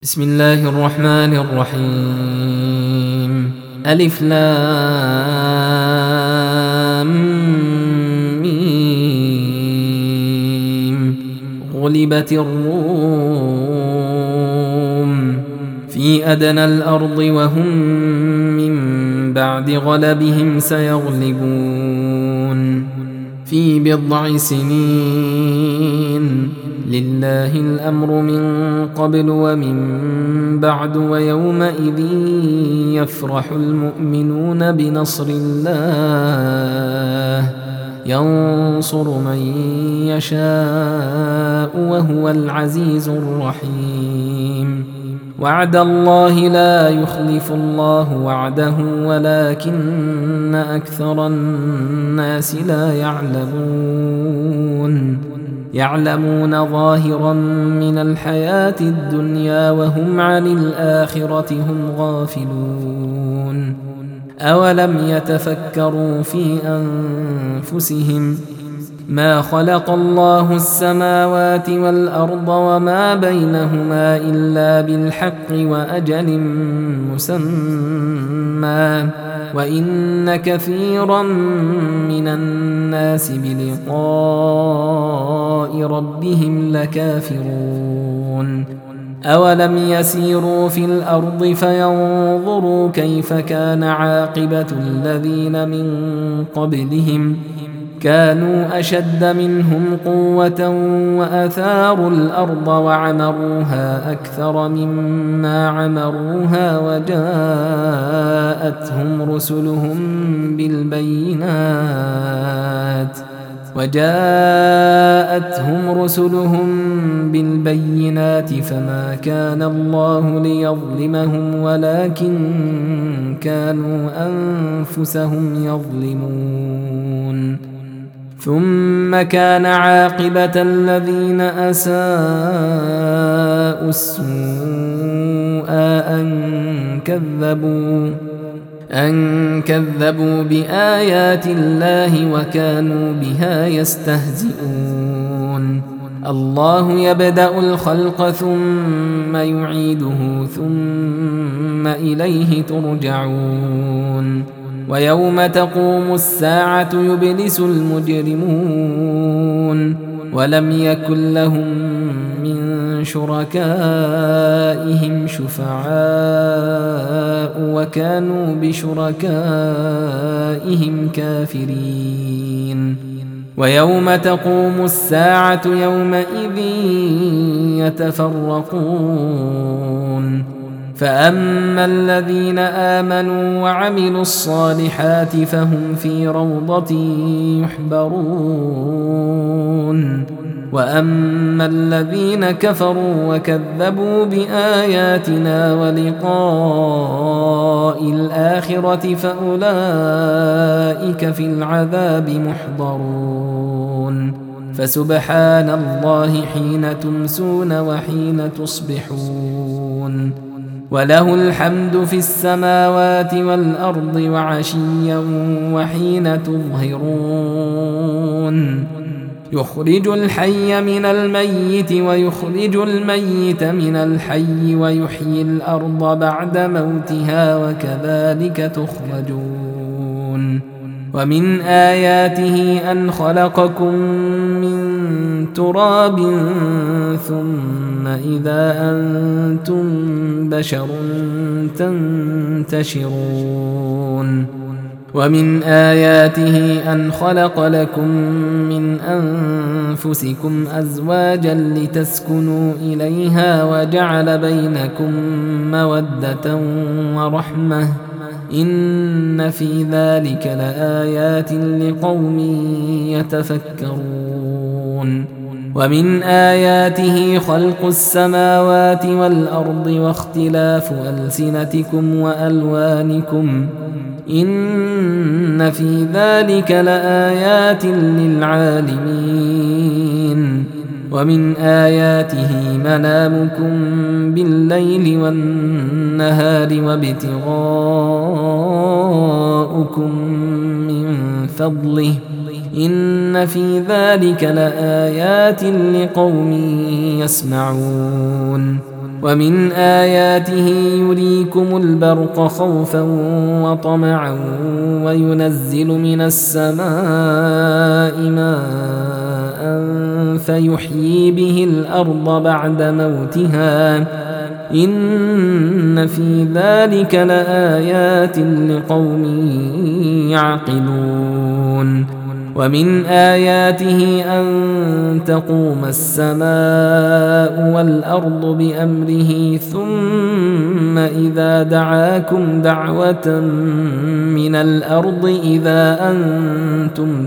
بسم الله الرحمن الرحيم. ألف لام ميم. غلبت الروم في أدنى الأرض وهم من بعد غلبهم سيغلبون في بضع سنين. لله الأمر من قبل ومن بعد ويومئذ يفرح المؤمنون بنصر الله ينصر من يشاء وهو العزيز الرحيم. وعد الله لا يخلف الله وعده ولكن أكثر الناس لا يعلمون ظاهرا من الحياة الدنيا وهم عن الآخرة هم غافلون. أولم يتفكروا في أنفسهم ما خلق الله السماوات والأرض وما بينهما إلا بالحق وأجل مسمى وإن كثيرا من الناس بلقاء ربهم لكافرون. أولم يسيروا في الأرض فينظروا كيف كان عاقبة الذين من قبلهم كانوا أشد منهم قوة وأثاروا الأرض وعمروها أكثر مما عمروها وجاءتهم رسلهم بالبينات فما كان الله ليظلمهم ولكن كانوا أنفسهم يظلمون. ثم كان عاقبة الذين أساءوا السوء أن كذبوا بآيات الله وكانوا بها يستهزئون. الله يبدأ الخلق ثم يعيده ثم إليه ترجعون. ويوم تقوم الساعة يبلس المجرمون ولم يكن لهم من شركائهم شفعاء وكانوا بشركائهم كافرين. ويوم تقوم الساعة يومئذ يتفرقون فأما الذين آمنوا وعملوا الصالحات فهم في روضة يحبرون. وأما الذين كفروا وكذبوا بآياتنا ولقاء الآخرة فأولئك في العذاب محضرون. فسبحان الله حين تمسون وحين تصبحون وله الحمد في السماوات والأرض وعشيا وحين تظهرون. يخرج الحي من الميت ويخرج الميت من الحي ويحيي الأرض بعد موتها وكذلك تخرجون. ومن آياته أن خلقكم من تراب ثم إذا أنتم بشر تنتشرون. ومن آياته أن خلق لكم من أنفسكم أزواجا لتسكنوا إليها وجعل بينكم مودة ورحمة إن في ذلك لآيات لقوم يتفكرون. ومن آياته خلق السماوات والأرض واختلاف ألسنتكم وألوانكم إن في ذلك لآيات للعالمين. ومن آياته منامكم بالليل والنهار وابتغاؤكم من فضله إن في ذلك لآيات لقوم يسمعون. ومن آياته يريكم البرق خوفا وطمعا وينزل من السماء ماء فيحيي به الأرض بعد موتها إن في ذلك لآيات لقوم يعقلون ومن آياته أن تقوم السماء والأرض بأمره ثم إذا دعاكم دعوة من الأرض إذا أنتم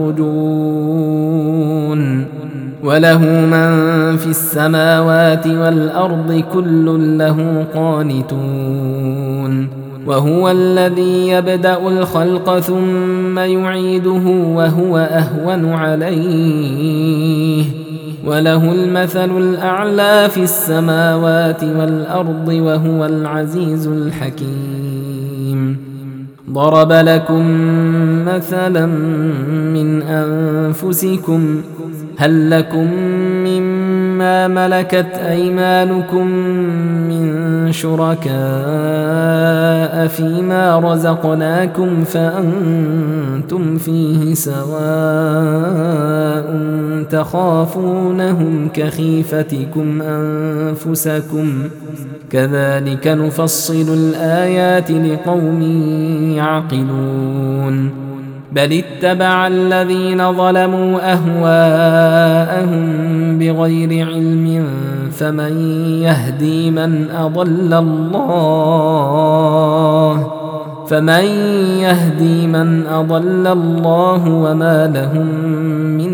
تخرجون وله من في السماوات والأرض كل له قانتون وهو الذي يبدأ الخلق ثم يعيده وهو أهون عليه وله المثل الأعلى في السماوات والأرض وهو العزيز الحكيم ضرب لكم مثلا من أنفسكم هل لكم مما ملكت أيمانكم من شركاء فيما رزقناكم فأنتم فيه سواء تخافونهم كخيفتكم أنفسكم كذلك نفصل الآيات لقوم يعقلون بل اتبع الذين ظلموا أهواءهم بغير علم فمن يهدي من أضل الله وما لهم من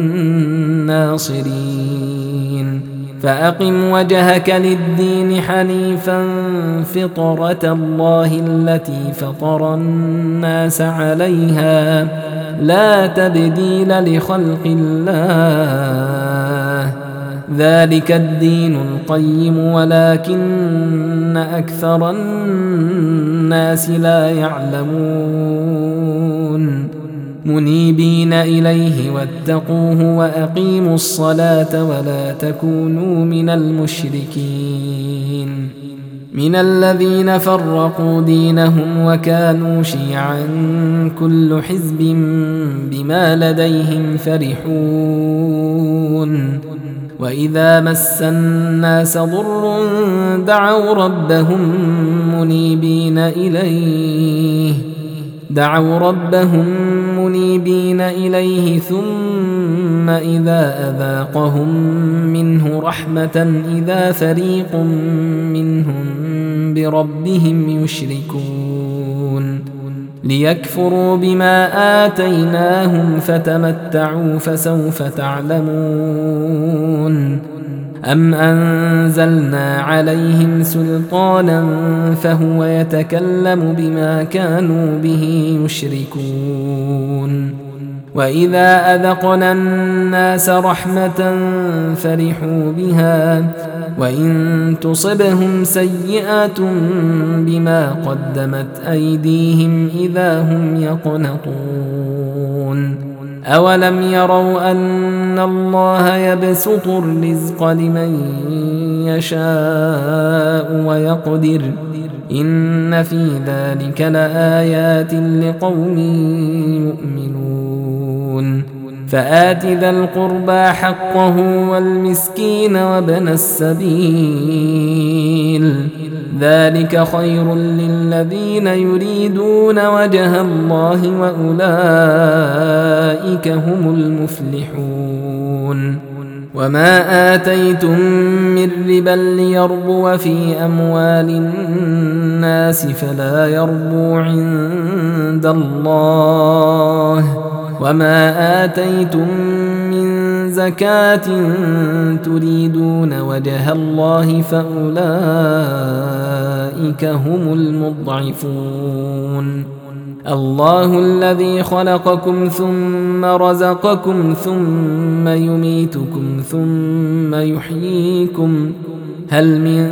ناصرين فأقم وجهك للدين حنيفا فطرة الله التي فطر الناس عليها لا تبديل لخلق الله ذلك الدين القيم ولكن أكثر الناس لا يعلمون منيبين إليه واتقوه وأقيموا الصلاة ولا تكونوا من المشركين من الذين فرقوا دينهم وكانوا شيعا كل حزب بما لديهم فرحون وإذا مس الناس ضر دعوا ربهم منيبين إليه ثم إذا أذاقهم منه رحمة إذا فريق منهم بربهم يشركون ليكفروا بما آتيناهم فتمتعوا فسوف تعلمون أم أنزلنا عليهم سلطانا فهو يتكلم بما كانوا به يشركون وإذا أذقنا الناس رحمة فرحوا بها وإن تصبهم سيئة بما قدمت أيديهم إذا هم يقنطون أولم يروا أن الله يبسط الرزق لمن يشاء ويقدر إن في ذلك لآيات لقوم يؤمنون فآت ذا القربى حقه والمسكين وابن السبيل ذلك خير للذين يريدون وجه الله وأولئك هم المفلحون وما آتيتم من ربا ليربو في أموال الناس فلا يربو عند الله وما آتيتم من زكاة تريدون وجه الله فأولئك هم المضعفون الله الذي خلقكم ثم رزقكم ثم يميتكم ثم يحييكم هل من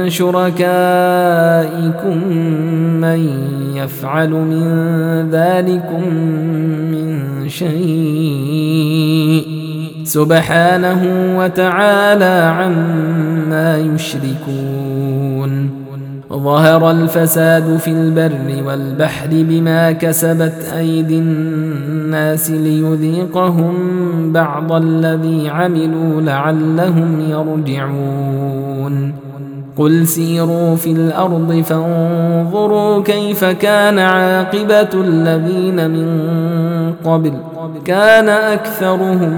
شركائكم من يفعل من ذلكم من شيء سبحانه وتعالى عما يشركون. ظهر الفساد في البر والبحر بما كسبت أيدي الناس ليذيقهم بعض الذي عملوا لعلهم يرجعون. قل سيروا في الأرض فانظروا كيف كان عاقبة الذين من قبل كان أكثرهم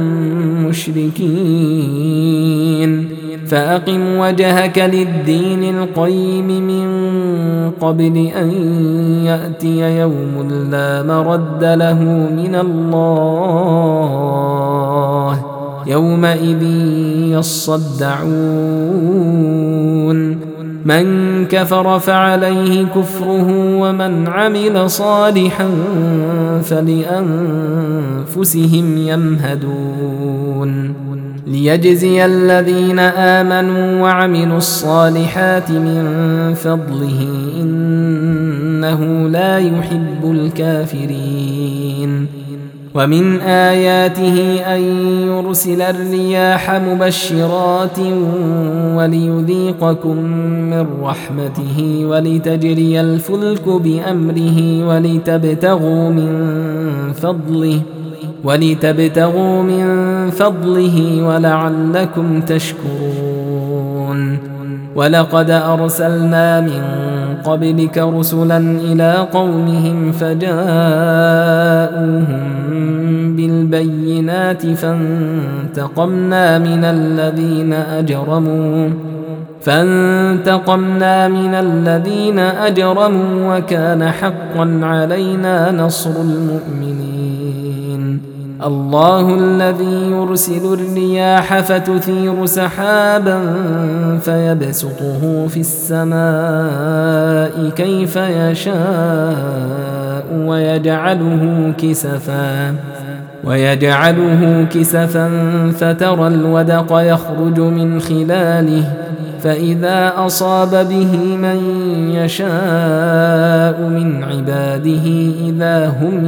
مشركين. فأقم وجهك للدين القيم من قبل أن يأتي يوم لا مرد له من الله يومئذ يصدعون. من كفر فعليه كفره ومن عمل صالحا فلأنفسهم يمهدون. ليجزي الذين آمنوا وعملوا الصالحات من فضله إنه لا يحب الكافرين. ومن آياته أن يرسل الرياح مبشرات وليذيقكم من رحمته ولتجري الفلك بأمره ولتبتغوا من فضله ولعلكم تشكرون. ولقد أرسلنا من قبلك رسلا إلى قومهم فجاءوهم بالبينات فانتقمنا من الذين أجرموا وكان حقا علينا نصر المؤمنين. الله الذي يرسل الرياح فتثير سحابا فيبسطه في السماء كيف يشاء ويجعله كسفا فترى الودق يخرج من خلاله فإذا أصاب به من يشاء من عباده إذا هم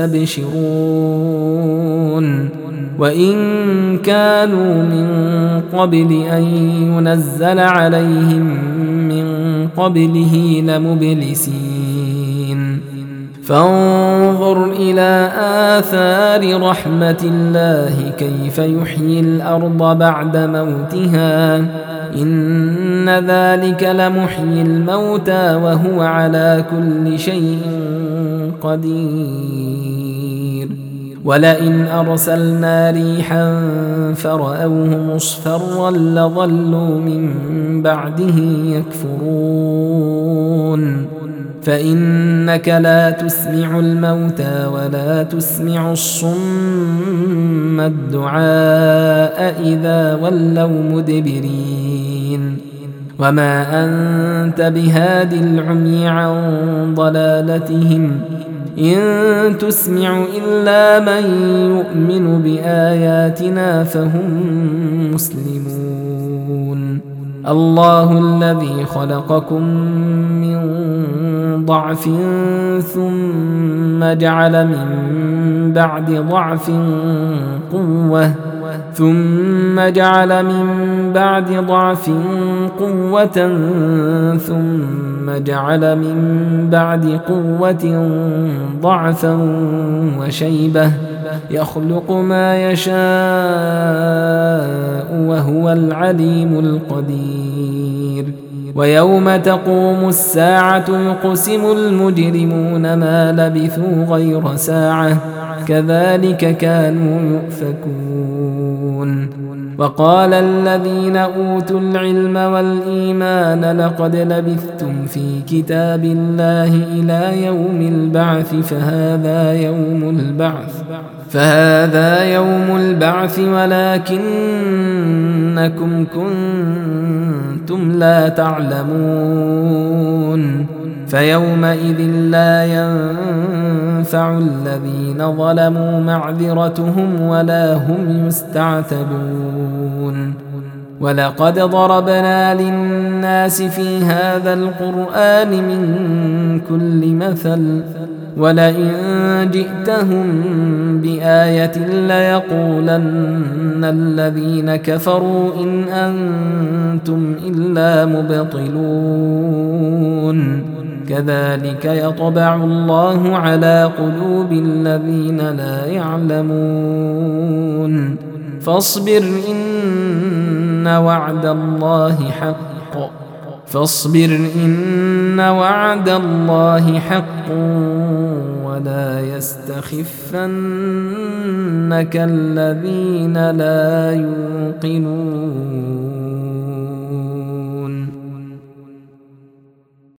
يستبشرون. وإن كانوا من قبل أن ينزل عليهم من قبله لمبلسين. فانظر إلى آثار رحمة الله كيف يحيي الأرض بعد موتها إن ذلك لمحيي الموتى وهو على كل شيء قدير. ولئن أرسلنا ريحا فرأوه مصفرا لظلوا من بعده يكفرون. فإنك لا تسمع الموتى ولا تسمع الصم الدعاء إذا ولوا مدبرين. وما أنت بهاد العمي عن ضلالتهم إن تسمع إلا من يؤمن بآياتنا فهم مسلمون. الله الذي خلقكم من ضعف ثم جعل من بعد ضعف قوة ثم جعل من بعد ضعف قوة ثم جعل من بعد قوة ضعفا وشيبة يخلق ما يشاء وهو العليم القدير. ويوم تقوم الساعة يقسم المجرمون ما لبثوا غير ساعة كذلك كانوا يؤفكون. وقال الذين أوتوا العلم والإيمان لقد لبثتم في كتاب الله إلى يوم البعث فهذا يوم البعث ولكنكم كنتم لا تعلمون. فيومئذ لا ينفع الذين ظلموا معذرتهم ولا هم يستعتبون. ولقد ضربنا للناس في هذا القرآن من كل مثل ولئن جئتهم بآية ليقولن الذين كفروا إن أنتم إلا مبطلون كذلك يطبع الله على قلوب الذين لا يعلمون فاصبر إن وعد الله حق ولا يستخفنك الذين لا يوقنون